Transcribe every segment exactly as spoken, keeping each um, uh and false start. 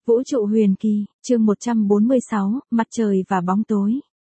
Vũ trụ huyền kỳ, chương một trăm bốn mươi sáu, mặt trời và bóng tối.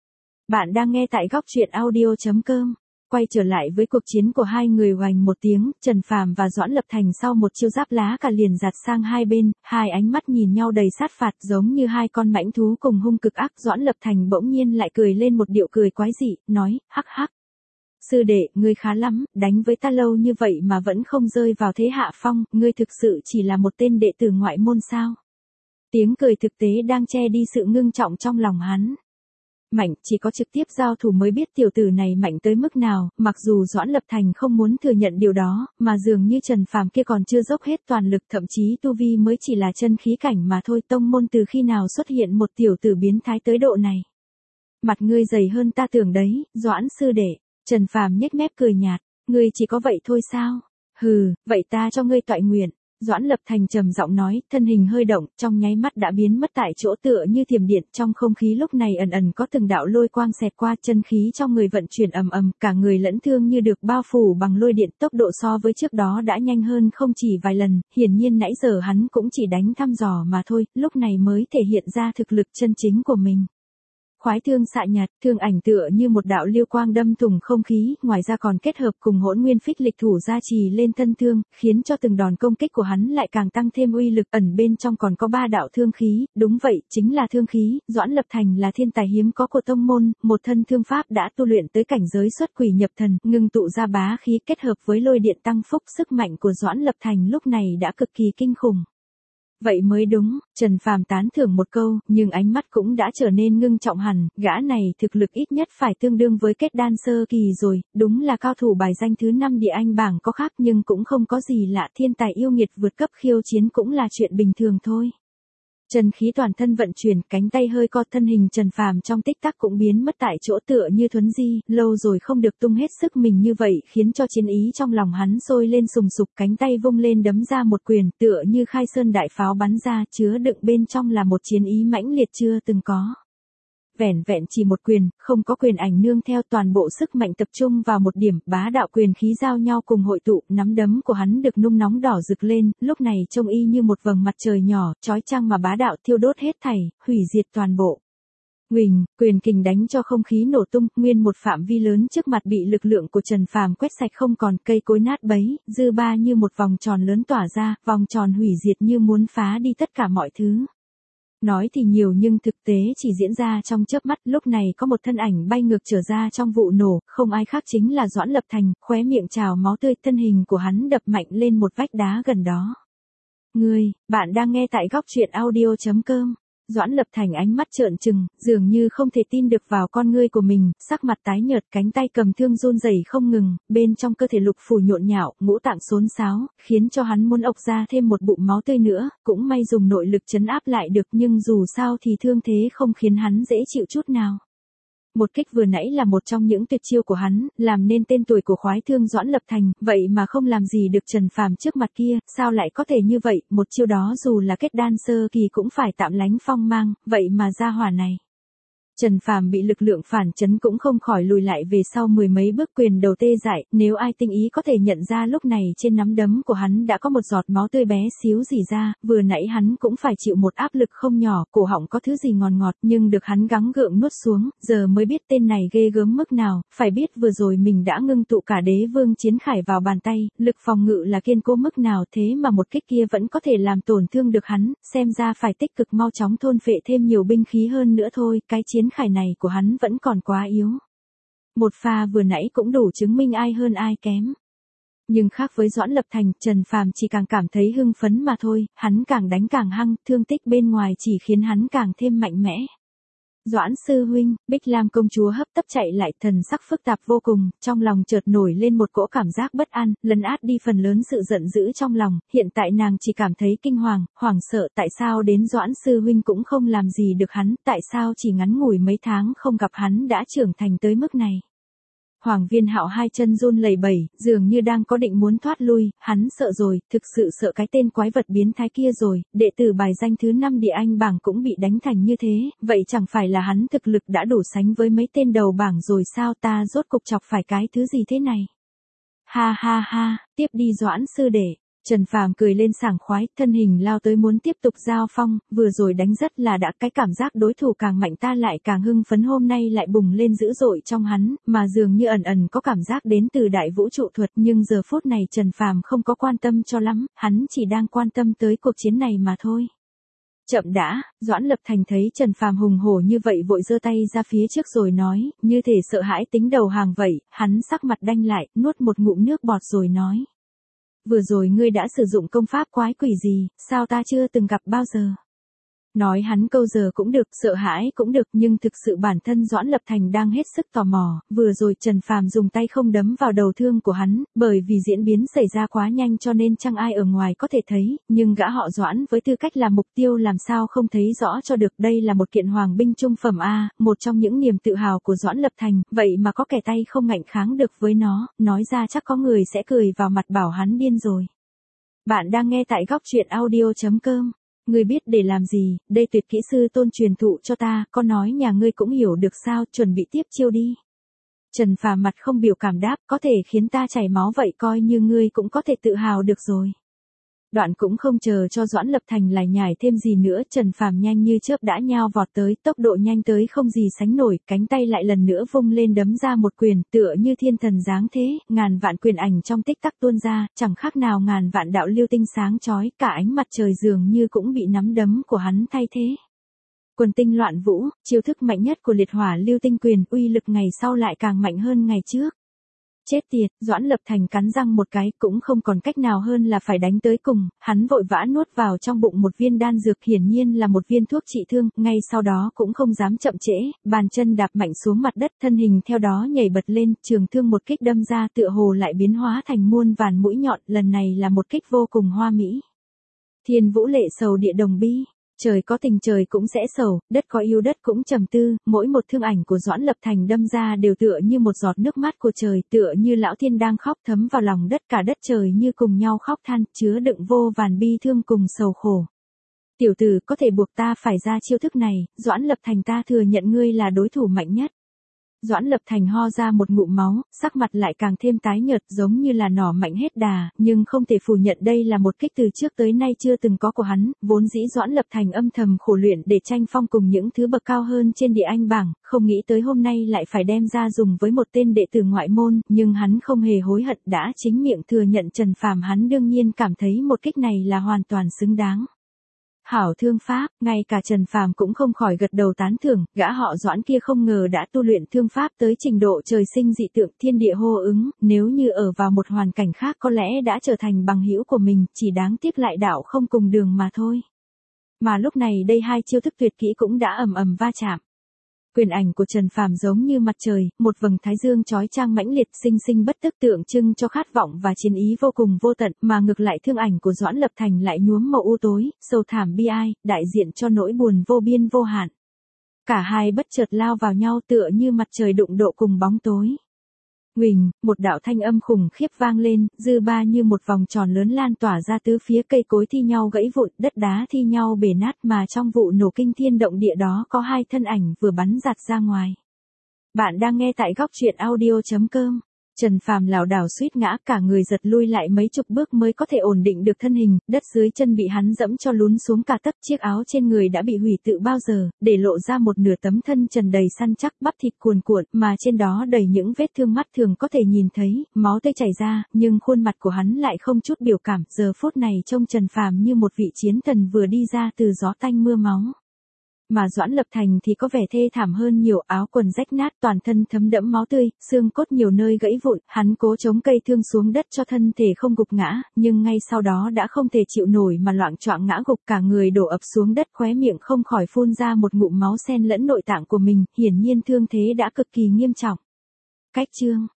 Bạn đang nghe tại góc truyện audio chấm com. Quay trở lại với cuộc chiến của hai người oành một tiếng, Trần Phàm và Doãn Lập Thành sau một chiêu giáp lá cả liền giạt sang hai bên, hai ánh mắt nhìn nhau đầy sát phạt giống như hai con mãnh thú cùng hung cực ác. Doãn Lập Thành bỗng nhiên lại cười lên một điệu cười quái dị, nói, hắc hắc. Sư đệ, ngươi khá lắm, đánh với ta lâu như vậy mà vẫn không rơi vào thế hạ phong, ngươi thực sự chỉ là một tên đệ tử ngoại môn sao? Tiếng cười thực tế đang che đi sự ngưng trọng trong lòng hắn. Mạnh, chỉ có trực tiếp giao thủ mới biết tiểu tử này mạnh tới mức nào, mặc dù Doãn Lập Thành không muốn thừa nhận điều đó, mà dường như Trần Phàm kia còn chưa dốc hết toàn lực, thậm chí tu vi mới chỉ là chân khí cảnh mà thôi. Tông môn từ khi nào xuất hiện một tiểu tử biến thái tới độ này? Mặt ngươi dày hơn ta tưởng đấy, Doãn sư đệ. Trần Phàm nhếch mép cười nhạt, ngươi chỉ có vậy thôi sao? Hừ, vậy ta cho ngươi toại nguyện. Doãn Lập Thành trầm giọng nói, thân hình hơi động, trong nháy mắt đã biến mất tại chỗ tựa như thiểm điện. Trong không khí lúc này ẩn ẩn có từng đạo lôi quang xẹt qua, chân khí trong người vận chuyển ầm ầm, cả người lẫn thương như được bao phủ bằng lôi điện. Tốc độ so với trước đó đã nhanh hơn không chỉ vài lần, hiển nhiên nãy giờ hắn cũng chỉ đánh thăm dò mà thôi, lúc này mới thể hiện ra thực lực chân chính của mình. Khoái thương xạ nhạt, thương ảnh tựa như một đạo liêu quang đâm thủng không khí, ngoài ra còn kết hợp cùng hỗn nguyên phích lịch thủ gia trì lên thân thương, khiến cho từng đòn công kích của hắn lại càng tăng thêm uy lực. Ẩn bên trong còn có ba đạo thương khí, đúng vậy, chính là thương khí. Doãn Lập Thành là thiên tài hiếm có của tông môn, một thân thương pháp đã tu luyện tới cảnh giới xuất quỷ nhập thần, ngưng tụ ra bá khí kết hợp với lôi điện tăng phúc. Sức mạnh của Doãn Lập Thành lúc này đã cực kỳ kinh khủng. Vậy mới đúng, Trần Phàm tán thưởng một câu, nhưng ánh mắt cũng đã trở nên ngưng trọng hẳn, gã này thực lực ít nhất phải tương đương với kết đan sơ kỳ rồi, đúng là cao thủ bài danh thứ năm địa anh bảng có khác nhưng cũng không có gì lạ, thiên tài yêu nghiệt vượt cấp khiêu chiến cũng là chuyện bình thường thôi. Chân khí toàn thân vận chuyển, cánh tay hơi co, thân hình Trần Phàm trong tích tắc cũng biến mất tại chỗ tựa như thuấn di, lâu rồi không được tung hết sức mình như vậy, khiến cho chiến ý trong lòng hắn sôi lên sùng sục, cánh tay vung lên đấm ra một quyền, tựa như khai sơn đại pháo bắn ra, chứa đựng bên trong là một chiến ý mãnh liệt chưa từng có. Vẻn vẹn chỉ một quyền, không có quyền ảnh nương theo, toàn bộ sức mạnh tập trung vào một điểm, bá đạo quyền khí giao nhau cùng hội tụ, nắm đấm của hắn được nung nóng đỏ rực lên, lúc này trông y như một vầng mặt trời nhỏ, chói chang mà bá đạo thiêu đốt hết thảy, hủy diệt toàn bộ. Huỳnh, quyền kình đánh cho không khí nổ tung, nguyên một phạm vi lớn trước mặt bị lực lượng của Trần Phàm quét sạch không còn, cây cối nát bấy, dư ba như một vòng tròn lớn tỏa ra, vòng tròn hủy diệt như muốn phá đi tất cả mọi thứ. Nói thì nhiều nhưng thực tế chỉ diễn ra trong chớp mắt, lúc này có một thân ảnh bay ngược trở ra trong vụ nổ, không ai khác chính là Doãn Lập Thành, khóe miệng trào máu tươi, thân hình của hắn đập mạnh lên một vách đá gần đó. Ngươi, bạn đang nghe tại góc truyện audio chấm com. Doãn Lập Thành ánh mắt trợn trừng, dường như không thể tin được vào con ngươi của mình, sắc mặt tái nhợt, cánh tay cầm thương run rẩy không ngừng, bên trong cơ thể lục phủ nhộn nhạo, ngũ tạng xốn xáo, khiến cho hắn muốn ộc ra thêm một bụng máu tươi nữa, cũng may dùng nội lực trấn áp lại được, nhưng dù sao thì thương thế không khiến hắn dễ chịu chút nào. Một kích vừa nãy là một trong những tuyệt chiêu của hắn, làm nên tên tuổi của khoái thương Doãn Lập Thành, vậy mà không làm gì được Trần Phàm trước mặt kia, sao lại có thể như vậy, một chiêu đó dù là kết đan sơ kỳ cũng phải tạm lánh phong mang, vậy mà ra hỏa này. Trần Phàm bị lực lượng phản chấn cũng không khỏi lùi lại về sau mười mấy bước, quyền đầu tê dại, nếu ai tinh ý có thể nhận ra lúc này trên nắm đấm của hắn đã có một giọt máu tươi bé xíu rỉ ra, vừa nãy hắn cũng phải chịu một áp lực không nhỏ, cổ họng có thứ gì ngọt ngọt nhưng được hắn gắng gượng nuốt xuống, giờ mới biết tên này ghê gớm mức nào, phải biết vừa rồi mình đã ngưng tụ cả đế vương chiến khải vào bàn tay, lực phòng ngự là kiên cố mức nào, thế mà một kích kia vẫn có thể làm tổn thương được hắn, xem ra phải tích cực mau chóng thôn phệ thêm nhiều binh khí hơn nữa thôi, cái chiến khải này của hắn vẫn còn quá yếu. Một pha vừa nãy cũng đủ chứng minh ai hơn ai kém. Nhưng khác với Doãn Lập Thành, Trần Phàm chỉ càng cảm thấy hưng phấn mà thôi, hắn càng đánh càng hăng, thương tích bên ngoài chỉ khiến hắn càng thêm mạnh mẽ. Doãn sư huynh, Bích Lam công chúa hấp tấp chạy lại, thần sắc phức tạp vô cùng, trong lòng chợt nổi lên một cỗ cảm giác bất an, lấn át đi phần lớn sự giận dữ trong lòng, hiện tại nàng chỉ cảm thấy kinh hoàng, hoảng sợ, tại sao đến Doãn sư huynh cũng không làm gì được hắn, tại sao chỉ ngắn ngủi mấy tháng không gặp hắn đã trưởng thành tới mức này. Hoàng Viên Hạo hai chân run lẩy bẩy, dường như đang có định muốn thoát lui, hắn sợ rồi, thực sự sợ cái tên quái vật biến thái kia rồi, đệ tử bài danh thứ năm địa anh bảng cũng bị đánh thành như thế, vậy chẳng phải là hắn thực lực đã đủ sánh với mấy tên đầu bảng rồi sao, ta rốt cục chọc phải cái thứ gì thế này. Ha ha ha, tiếp đi Doãn sư đệ. Trần Phàm cười lên sảng khoái, thân hình lao tới muốn tiếp tục giao phong, vừa rồi đánh rất là đã, cái cảm giác đối thủ càng mạnh ta lại càng hưng phấn hôm nay lại bùng lên dữ dội trong hắn, mà dường như ẩn ẩn có cảm giác đến từ đại vũ trụ thuật, nhưng giờ phút này Trần Phàm không có quan tâm cho lắm, hắn chỉ đang quan tâm tới cuộc chiến này mà thôi. Chậm đã, Doãn Lập Thành thấy Trần Phàm hùng hổ như vậy vội giơ tay ra phía trước rồi nói, như thể sợ hãi tính đầu hàng vậy, hắn sắc mặt đanh lại, nuốt một ngụm nước bọt rồi nói. Vừa rồi ngươi đã sử dụng công pháp quái quỷ gì, sao ta chưa từng gặp bao giờ? Nói hắn câu giờ cũng được, sợ hãi cũng được, nhưng thực sự bản thân Doãn Lập Thành đang hết sức tò mò, vừa rồi Trần Phàm dùng tay không đấm vào đầu thương của hắn, bởi vì diễn biến xảy ra quá nhanh cho nên chẳng ai ở ngoài có thể thấy, nhưng gã họ Doãn với tư cách là mục tiêu làm sao không thấy rõ cho được, đây là một kiện hoàng binh trung phẩm A, một trong những niềm tự hào của Doãn Lập Thành, vậy mà có kẻ tay không ngạnh kháng được với nó, nói ra chắc có người sẽ cười vào mặt bảo hắn điên rồi. Bạn đang nghe tại góc truyện audio chấm com. Ngươi biết để làm gì, đây tuyệt kỹ sư Tôn truyền thụ cho ta, có nói nhà ngươi cũng hiểu được sao, chuẩn bị tiếp chiêu đi. Trần Phàm mặt không biểu cảm đáp, có thể khiến ta chảy máu vậy coi như ngươi cũng có thể tự hào được rồi. Đoạn cũng không chờ cho Doãn Lập Thành lải nhải thêm gì nữa, Trần Phàm nhanh như chớp đã nhao vọt tới, tốc độ nhanh tới không gì sánh nổi, cánh tay lại lần nữa vung lên đấm ra một quyền, tựa như thiên thần giáng thế, ngàn vạn quyền ảnh trong tích tắc tuôn ra, chẳng khác nào ngàn vạn đạo lưu tinh sáng chói, cả ánh mặt trời dường như cũng bị nắm đấm của hắn thay thế. Quần tinh loạn vũ, chiêu thức mạnh nhất của liệt hỏa lưu tinh quyền, uy lực ngày sau lại càng mạnh hơn ngày trước. Chết tiệt, Doãn Lập Thành cắn răng một cái, cũng không còn cách nào hơn là phải đánh tới cùng, hắn vội vã nuốt vào trong bụng một viên đan dược, hiển nhiên là một viên thuốc trị thương, ngay sau đó cũng không dám chậm trễ, bàn chân đạp mạnh xuống mặt đất, thân hình theo đó nhảy bật lên, trường thương một kích đâm ra tựa hồ lại biến hóa thành muôn vàn mũi nhọn, lần này là một kích vô cùng hoa mỹ. Thiên vũ lệ sầu địa đồng bi. Trời có tình trời cũng sẽ sầu, đất có yêu đất cũng trầm tư, mỗi một thương ảnh của Doãn Lập Thành đâm ra đều tựa như một giọt nước mắt của trời, tựa như lão thiên đang khóc thấm vào lòng đất, cả đất trời như cùng nhau khóc than, chứa đựng vô vàn bi thương cùng sầu khổ. Tiểu tử, có thể buộc ta phải ra chiêu thức này, Doãn Lập Thành, ta thừa nhận ngươi là đối thủ mạnh nhất. Doãn Lập Thành ho ra một ngụm máu, sắc mặt lại càng thêm tái nhợt, giống như là nỏ mạnh hết đà, nhưng không thể phủ nhận đây là một kích từ trước tới nay chưa từng có của hắn, vốn dĩ Doãn Lập Thành âm thầm khổ luyện để tranh phong cùng những thứ bậc cao hơn trên địa anh bảng, không nghĩ tới hôm nay lại phải đem ra dùng với một tên đệ tử ngoại môn, nhưng hắn không hề hối hận, đã chính miệng thừa nhận Trần Phàm, hắn đương nhiên cảm thấy một kích này là hoàn toàn xứng đáng. Hảo thương pháp, ngay cả Trần Phàm cũng không khỏi gật đầu tán thưởng, gã họ Doãn kia không ngờ đã tu luyện thương pháp tới trình độ trời sinh dị tượng, thiên địa hô ứng, nếu như ở vào một hoàn cảnh khác có lẽ đã trở thành bằng hữu của mình, chỉ đáng tiếc lại đạo không cùng đường mà thôi. Mà lúc này đây hai chiêu thức tuyệt kỹ cũng đã ầm ầm va chạm. Quyền ảnh của Trần Phàm giống như mặt trời, một vầng thái dương chói chang mãnh liệt, sinh sinh bất tức, tượng trưng cho khát vọng và chiến ý vô cùng vô tận, mà ngược lại thương ảnh của Doãn Lập Thành lại nhuốm màu u tối, sâu thẳm bi ai, đại diện cho nỗi buồn vô biên vô hạn. Cả hai bất chợt lao vào nhau tựa như mặt trời đụng độ cùng bóng tối. Huỳnh, một đạo thanh âm khủng khiếp vang lên, dư ba như một vòng tròn lớn lan tỏa ra tứ phía, cây cối thi nhau gãy vụn, đất đá thi nhau bể nát, mà trong vụ nổ kinh thiên động địa đó có hai thân ảnh vừa bắn giạt ra ngoài. Bạn đang nghe tại góc truyện audio chấm com. Trần Phàm lảo đảo suýt ngã, cả người giật lui lại mấy chục bước mới có thể ổn định được thân hình, đất dưới chân bị hắn dẫm cho lún xuống cả tấc, chiếc áo trên người đã bị hủy tự bao giờ, để lộ ra một nửa tấm thân trần đầy săn chắc, bắp thịt cuồn cuộn, mà trên đó đầy những vết thương mắt thường có thể nhìn thấy, máu tươi chảy ra, nhưng khuôn mặt của hắn lại không chút biểu cảm, giờ phút này trông Trần Phàm như một vị chiến thần vừa đi ra từ gió tanh mưa máu. Mà Doãn Lập Thành thì có vẻ thê thảm hơn nhiều, áo quần rách nát, toàn thân thấm đẫm máu tươi, xương cốt nhiều nơi gãy vụn, hắn cố chống cây thương xuống đất cho thân thể không gục ngã, nhưng ngay sau đó đã không thể chịu nổi mà loạng choạng ngã gục, cả người đổ ập xuống đất, khóe miệng không khỏi phun ra một ngụm máu xen lẫn nội tạng của mình, hiển nhiên thương thế đã cực kỳ nghiêm trọng. Cách chương